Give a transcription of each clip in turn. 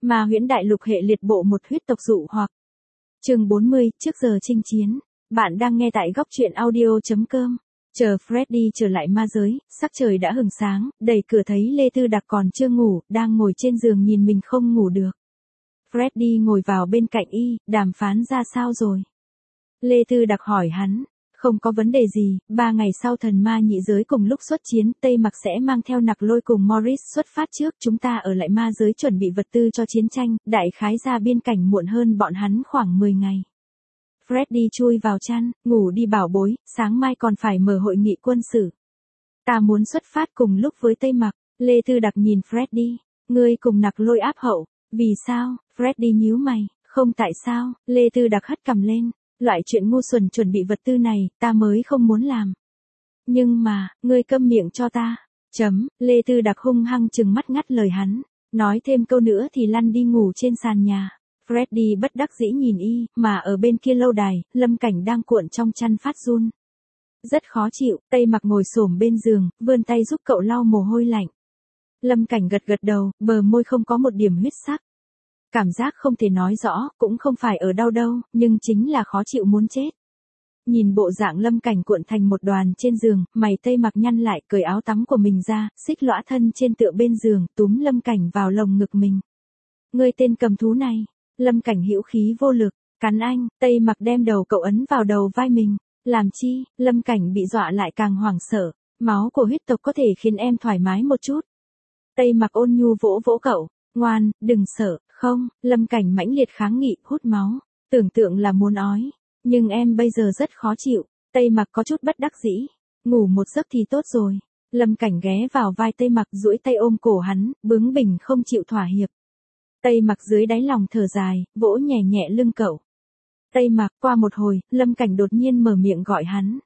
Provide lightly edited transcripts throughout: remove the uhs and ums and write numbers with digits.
Ma huyễn đại lục hệ liệt bộ một huyết tộc dụ hoặc. Chương 40, trước giờ chinh chiến. Bạn đang nghe tại góc truyện audio.com. Chờ Freddy trở lại ma giới, sắc trời đã hừng sáng, đẩy cửa thấy Lê Tư Đặc còn chưa ngủ, đang ngồi trên giường nhìn mình không ngủ được. Freddy ngồi vào bên cạnh y, đàm phán ra sao rồi? Lê Tư Đặc hỏi hắn. Không có vấn đề gì, 3 ngày sau thần ma nhị giới cùng lúc xuất chiến, Tây Mặc sẽ mang theo Nặc Lôi cùng Morris xuất phát trước, chúng ta ở lại ma giới chuẩn bị vật tư cho chiến tranh, đại khái ra biên cảnh muộn hơn bọn hắn khoảng 10 ngày. Freddy chui vào chăn, ngủ đi bảo bối, sáng mai còn phải mở hội nghị quân sự. Ta muốn xuất phát cùng lúc với Tây Mặc. Lê Tư Đặc nhìn Freddy. Ngươi cùng Nặc Lôi áp hậu. Vì sao? Freddy nhíu mày. Không tại sao? Lê Tư Đặc hất cằm lên. Loại chuyện ngu xuẩn chuẩn bị vật tư này, ta mới không muốn làm. Nhưng mà, ngươi câm miệng cho ta. Lê Tư Đặc hung hăng chừng mắt ngắt lời hắn. Nói thêm câu nữa thì lăn đi ngủ trên sàn nhà. Freddy bất đắc dĩ nhìn y, mà ở bên kia lâu đài, Lâm Cảnh đang cuộn trong chăn phát run. Rất khó chịu, Tây Mặc ngồi xổm bên giường, vươn tay giúp cậu lau mồ hôi lạnh. Lâm Cảnh gật gật đầu, bờ môi không có một điểm huyết sắc. Cảm giác không thể nói rõ, cũng không phải ở đau đâu, nhưng chính là khó chịu muốn chết. Nhìn bộ dạng Lâm Cảnh cuộn thành một đoàn trên giường, mày Tây Mặc nhăn lại, cởi áo tắm của mình ra, xích lõa thân trên tựa bên giường, túm Lâm Cảnh vào lồng ngực mình. Ngươi tên cầm thú này. Lâm Cảnh hữu khí vô lực, cắn anh, Tây Mặc đem đầu cậu ấn vào đầu vai mình. Làm chi? Lâm Cảnh bị dọa lại càng hoảng sợ. Máu của huyết tộc có thể khiến em thoải mái một chút. Tây Mặc ôn nhu vỗ vỗ cậu. Ngoan, đừng sợ. Không, Lâm Cảnh mãnh liệt kháng nghị, hút máu. Tưởng tượng là muốn ói. Nhưng em bây giờ rất khó chịu. Tây Mặc có chút bất đắc dĩ. Ngủ một giấc thì tốt rồi. Lâm Cảnh ghé vào vai Tây Mặc, duỗi tay ôm cổ hắn, bướng bỉnh không chịu thỏa hiệp. Tây Mặc dưới đáy lòng thở dài, vỗ nhẹ nhẹ lưng cậu. Tây Mặc, qua một hồi, Lâm Cảnh đột nhiên mở miệng gọi hắn.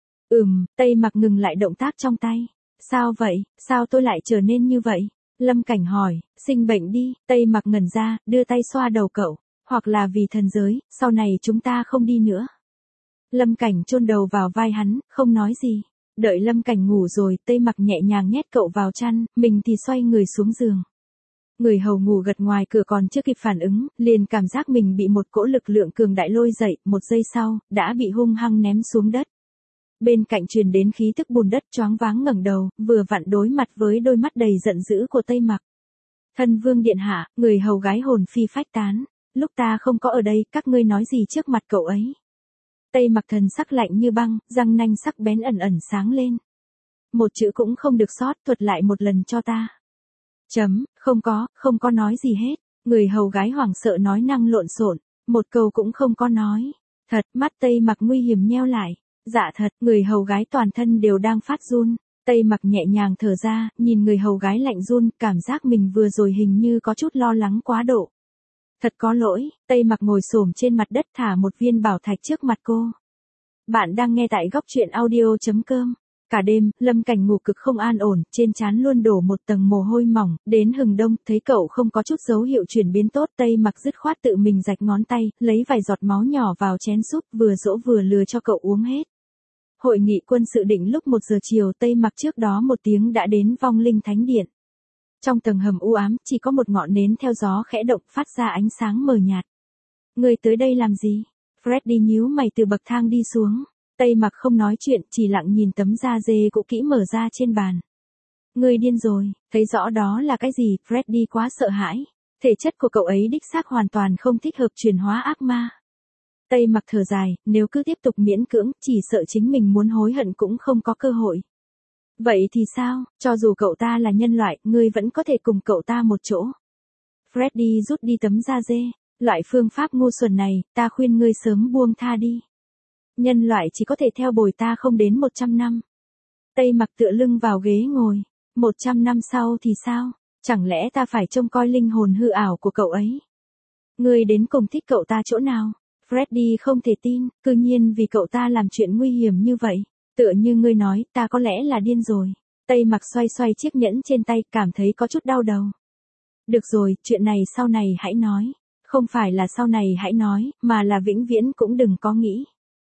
Tây Mặc ngừng lại động tác trong tay. Sao vậy, sao tôi lại trở nên như vậy? Lâm Cảnh hỏi, sinh bệnh đi, Tây Mặc ngẩn ra, đưa tay xoa đầu cậu. Hoặc là vì thần giới, sau này chúng ta không đi nữa. Lâm Cảnh chôn đầu vào vai hắn, không nói gì. Đợi Lâm Cảnh ngủ rồi, Tây Mặc nhẹ nhàng nhét cậu vào chăn, mình thì xoay người xuống giường. Người hầu ngủ gật ngoài cửa còn chưa kịp phản ứng, liền cảm giác mình bị một cỗ lực lượng cường đại lôi dậy, một giây sau, đã bị hung hăng ném xuống đất. Bên cạnh truyền đến khí tức bùn đất, choáng váng ngẩng đầu, vừa vặn đối mặt với đôi mắt đầy giận dữ của Tây Mặc. Thân vương điện hạ, người hầu gái hồn phi phách tán. Lúc ta không có ở đây, các ngươi nói gì trước mặt cậu ấy? Tây Mặc thần sắc lạnh như băng, răng nanh sắc bén ẩn ẩn sáng lên. Một chữ cũng không được sót, thuật lại một lần cho ta. Không có nói gì hết. Người hầu gái hoảng sợ nói năng lộn xộn, một câu cũng không có nói. Thật, mắt Tây Mặc nguy hiểm nheo lại. Dạ thật, người hầu gái toàn thân đều đang phát run. Tây Mặc nhẹ nhàng thở ra, nhìn người hầu gái lạnh run, cảm giác mình vừa rồi hình như có chút lo lắng quá độ. Thật có lỗi, Tây Mặc ngồi xổm trên mặt đất thả một viên bảo thạch trước mặt cô. Bạn đang nghe tại góc truyện audio.com. Cả đêm, Lâm Cảnh ngủ cực không an ổn, trên trán luôn đổ một tầng mồ hôi mỏng, đến hừng đông, thấy cậu không có chút dấu hiệu chuyển biến tốt, Tây Mặc dứt khoát tự mình rạch ngón tay, lấy vài giọt máu nhỏ vào chén súp, vừa dỗ vừa lừa cho cậu uống hết. Hội nghị quân sự định lúc 1 giờ chiều, Tây Mặc trước đó 1 tiếng đã đến vong linh thánh điện. Trong tầng hầm u ám, chỉ có một ngọn nến theo gió khẽ động phát ra ánh sáng mờ nhạt. Người tới đây làm gì? Freddy nhíu mày từ bậc thang đi xuống. Tây Mặc không nói chuyện, chỉ lặng nhìn tấm da dê cũ kỹ mở ra trên bàn. Ngươi điên rồi, thấy rõ đó là cái gì? Freddy quá sợ hãi. Thể chất của cậu ấy đích xác hoàn toàn không thích hợp chuyển hóa ác ma. Tây Mặc thở dài, nếu cứ tiếp tục miễn cưỡng, chỉ sợ chính mình muốn hối hận cũng không có cơ hội. Vậy thì sao, cho dù cậu ta là nhân loại, ngươi vẫn có thể cùng cậu ta một chỗ. Freddy rút đi tấm da dê. Loại phương pháp ngu xuẩn này, ta khuyên ngươi sớm buông tha đi. Nhân loại chỉ có thể theo bồi ta không đến 100 năm. Tây Mặc tựa lưng vào ghế ngồi. 100 năm sau thì sao? Chẳng lẽ ta phải trông coi linh hồn hư ảo của cậu ấy? Ngươi đến cùng thích cậu ta chỗ nào? Freddy không thể tin, cư nhiên vì cậu ta làm chuyện nguy hiểm như vậy. Tựa như ngươi nói, ta có lẽ là điên rồi. Tây Mặc xoay xoay chiếc nhẫn trên tay, cảm thấy có chút đau đầu. Được rồi, chuyện này sau này hãy nói. Không phải là sau này hãy nói, mà là vĩnh viễn cũng đừng có nghĩ.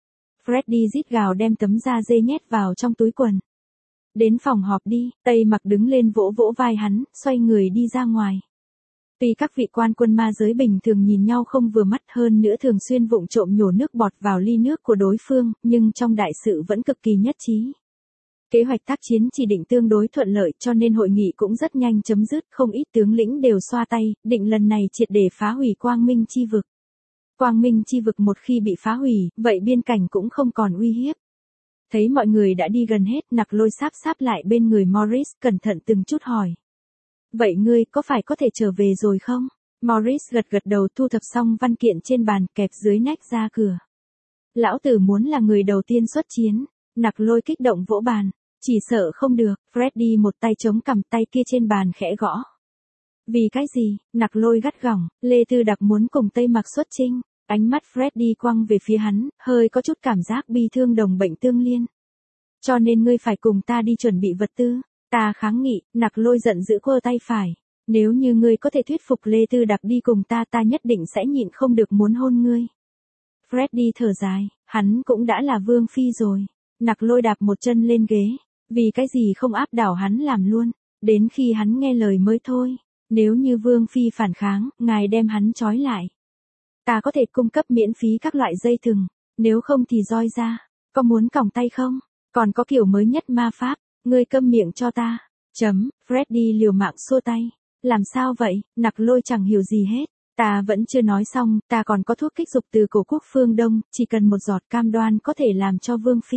Freddy rít gào đem tấm da dê nhét vào trong túi quần. Đến phòng họp đi, Tây Mặc đứng lên vỗ vỗ vai hắn, xoay người đi ra ngoài. Tuy các vị quan quân ma giới bình thường nhìn nhau không vừa mắt, hơn nữa thường xuyên vụng trộm nhổ nước bọt vào ly nước của đối phương, nhưng trong đại sự vẫn cực kỳ nhất trí. Kế hoạch tác chiến chỉ định tương đối thuận lợi, cho nên hội nghị cũng rất nhanh chấm dứt, không ít tướng lĩnh đều xoa tay, định lần này triệt để phá hủy Quang Minh chi vực. Quang Minh chi vực một khi bị phá hủy, vậy biên cảnh cũng không còn uy hiếp. Thấy mọi người đã đi gần hết, Nặc Lôi sáp lại bên người Morris, cẩn thận từng chút hỏi. Vậy ngươi có phải có thể trở về rồi không? Morris gật đầu, thu thập xong văn kiện trên bàn, kẹp dưới nách ra cửa. Lão tử muốn là người đầu tiên xuất chiến. Nặc Lôi kích động vỗ bàn. Chỉ sợ không được. Freddy một tay chống cằm, tay kia trên bàn khẽ gõ. Vì cái gì? Nặc Lôi gắt gỏng. Lê Tư Đặc muốn cùng Tây Mặc xuất chinh. Ánh mắt Freddy quăng về phía hắn, hơi có chút cảm giác bi thương, đồng bệnh tương liên. Cho nên ngươi phải cùng ta đi chuẩn bị vật tư. Ta kháng nghị. Nặc Lôi giận dữ quơ tay phải. Nếu như ngươi có thể thuyết phục Lê Tư Đặc đi cùng ta nhất định sẽ nhịn không được muốn hôn ngươi. Freddy thở dài, hắn cũng đã là Vương Phi rồi. Nặc Lôi đạp một chân lên ghế. Vì cái gì không áp đảo hắn làm luôn, đến khi hắn nghe lời mới thôi. Nếu như Vương Phi phản kháng, ngài đem hắn trói lại. Ta có thể cung cấp miễn phí các loại dây thừng, nếu không thì roi ra. Có muốn còng tay không? Còn có kiểu mới nhất ma pháp, ngươi câm miệng cho ta. Freddy liều mạng xua tay. Làm sao vậy? Nặc Lôi chẳng hiểu gì hết. Ta vẫn chưa nói xong, ta còn có thuốc kích dục từ cổ quốc phương Đông, chỉ cần một giọt cam đoan có thể làm cho Vương Phi.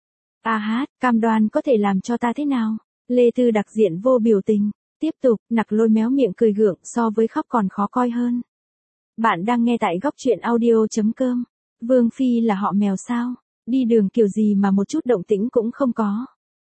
Cam đoan có thể làm cho ta thế nào? Lê Tư Đặc diện vô biểu tình. Tiếp tục, Nặc Lôi méo miệng cười gượng, so với khóc còn khó coi hơn. Bạn đang nghe tại góc truyện audio.com. Vương Phi là họ mèo sao? Đi đường kiểu gì mà một chút động tĩnh cũng không có.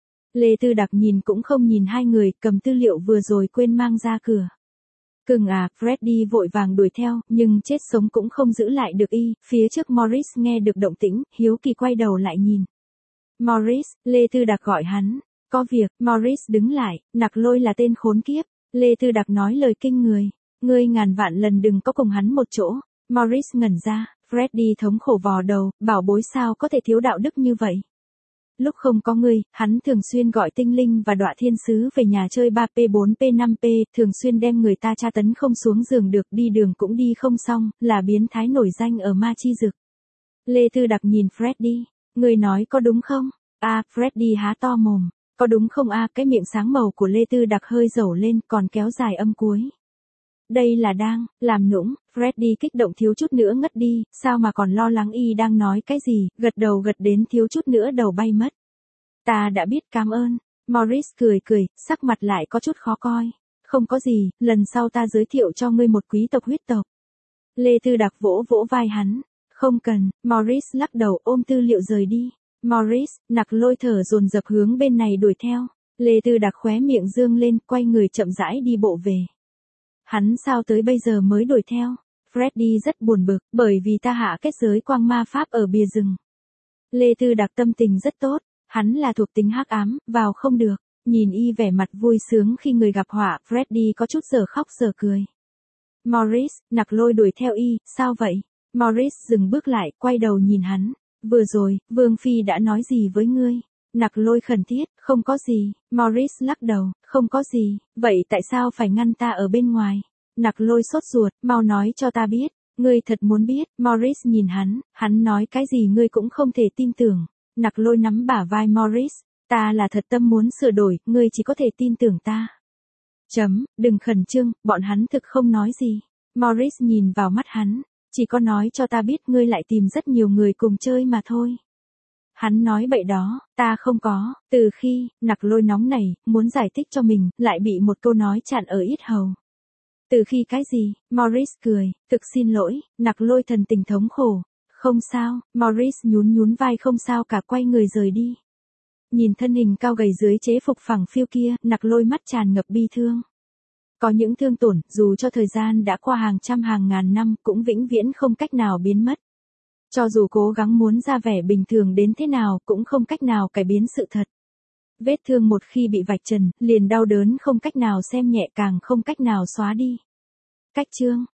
Lê Tư Đặc nhìn cũng không nhìn hai người, cầm tư liệu vừa rồi quên mang ra cửa. Cưng à, Freddy vội vàng đuổi theo, nhưng chết sống cũng không giữ lại được y. Phía trước Morris nghe được động tĩnh, hiếu kỳ quay đầu lại nhìn. Morris, Lê Tư Đặc gọi hắn. Có việc. Morris đứng lại. Nặc Lôi là tên khốn kiếp. Lê Tư Đặc nói lời kinh người. Ngươi ngàn vạn lần đừng có cùng hắn một chỗ. Morris ngẩn ra. Freddy thống khổ vò đầu, bảo bối sao có thể thiếu đạo đức như vậy. Lúc không có ngươi, hắn thường xuyên gọi tinh linh và đọa thiên sứ về nhà chơi 3P 4P 5P, thường xuyên đem người ta tra tấn không xuống giường được, đi đường cũng đi không xong, là biến thái nổi danh ở ma chi dực. Lê Tư Đặc nhìn Freddy. Ngươi nói có đúng không? Freddy há to mồm. Có đúng không? Cái miệng sáng màu của Lê Tư Đặc hơi dẩu lên, còn kéo dài âm cuối. Đây là đang làm nũng. Freddy kích động thiếu chút nữa ngất đi, sao mà còn lo lắng y đang nói cái gì, gật đầu gật đến thiếu chút nữa đầu bay mất. Ta đã biết, cảm ơn. Morris cười, sắc mặt lại có chút khó coi. Không có gì, lần sau ta giới thiệu cho ngươi một quý tộc huyết tộc. Lê Tư Đặc vỗ vai hắn. Không cần. Morris lắc đầu, ôm tư liệu rời đi. Morris, Nặc Lôi thở dồn dập hướng bên này đuổi theo. Lê Tư Đặc khóe miệng dương lên, quay người chậm rãi đi bộ về. Hắn sao tới bây giờ mới đuổi theo? Freddy rất buồn bực, bởi vì ta hạ kết giới quang ma pháp ở bìa rừng. Lê Tư Đặc tâm tình rất tốt, hắn là thuộc tính hắc ám, vào không được. Nhìn y vẻ mặt vui sướng khi người gặp họa, Freddy có chút giờ khóc giờ cười. Morris, Nặc Lôi đuổi theo y, sao vậy? Morris dừng bước lại, quay đầu nhìn hắn. Vừa rồi, Vương Phi đã nói gì với ngươi? Nặc Lôi khẩn thiết, không có gì. Morris lắc đầu, không có gì. Vậy tại sao phải ngăn ta ở bên ngoài? Nặc Lôi sốt ruột, mau nói cho ta biết. Ngươi thật muốn biết. Morris nhìn hắn nói cái gì ngươi cũng không thể tin tưởng. Nặc Lôi nắm bả vai Morris. Ta là thật tâm muốn sửa đổi, ngươi chỉ có thể tin tưởng ta. Đừng khẩn trương, bọn hắn thực không nói gì. Morris nhìn vào mắt hắn. Chỉ có nói cho ta biết ngươi lại tìm rất nhiều người cùng chơi mà thôi. Hắn nói bậy đó, ta không có. Từ khi, Nặc Lôi nóng nảy, muốn giải thích cho mình, lại bị một câu nói chặn ở yết hầu. Từ khi cái gì? Morris cười, thực xin lỗi. Nặc Lôi thần tình thống khổ. Không sao. Morris nhún vai, không sao cả, quay người rời đi. Nhìn thân hình cao gầy dưới chế phục phẳng phiu kia, Nặc Lôi mắt tràn ngập bi thương. Có những thương tổn, dù cho thời gian đã qua hàng trăm hàng ngàn năm, cũng vĩnh viễn không cách nào biến mất. Cho dù cố gắng muốn ra vẻ bình thường đến thế nào, cũng không cách nào cải biến sự thật. Vết thương một khi bị vạch trần, liền đau đớn không cách nào xem nhẹ, càng không cách nào xóa đi. Cách chương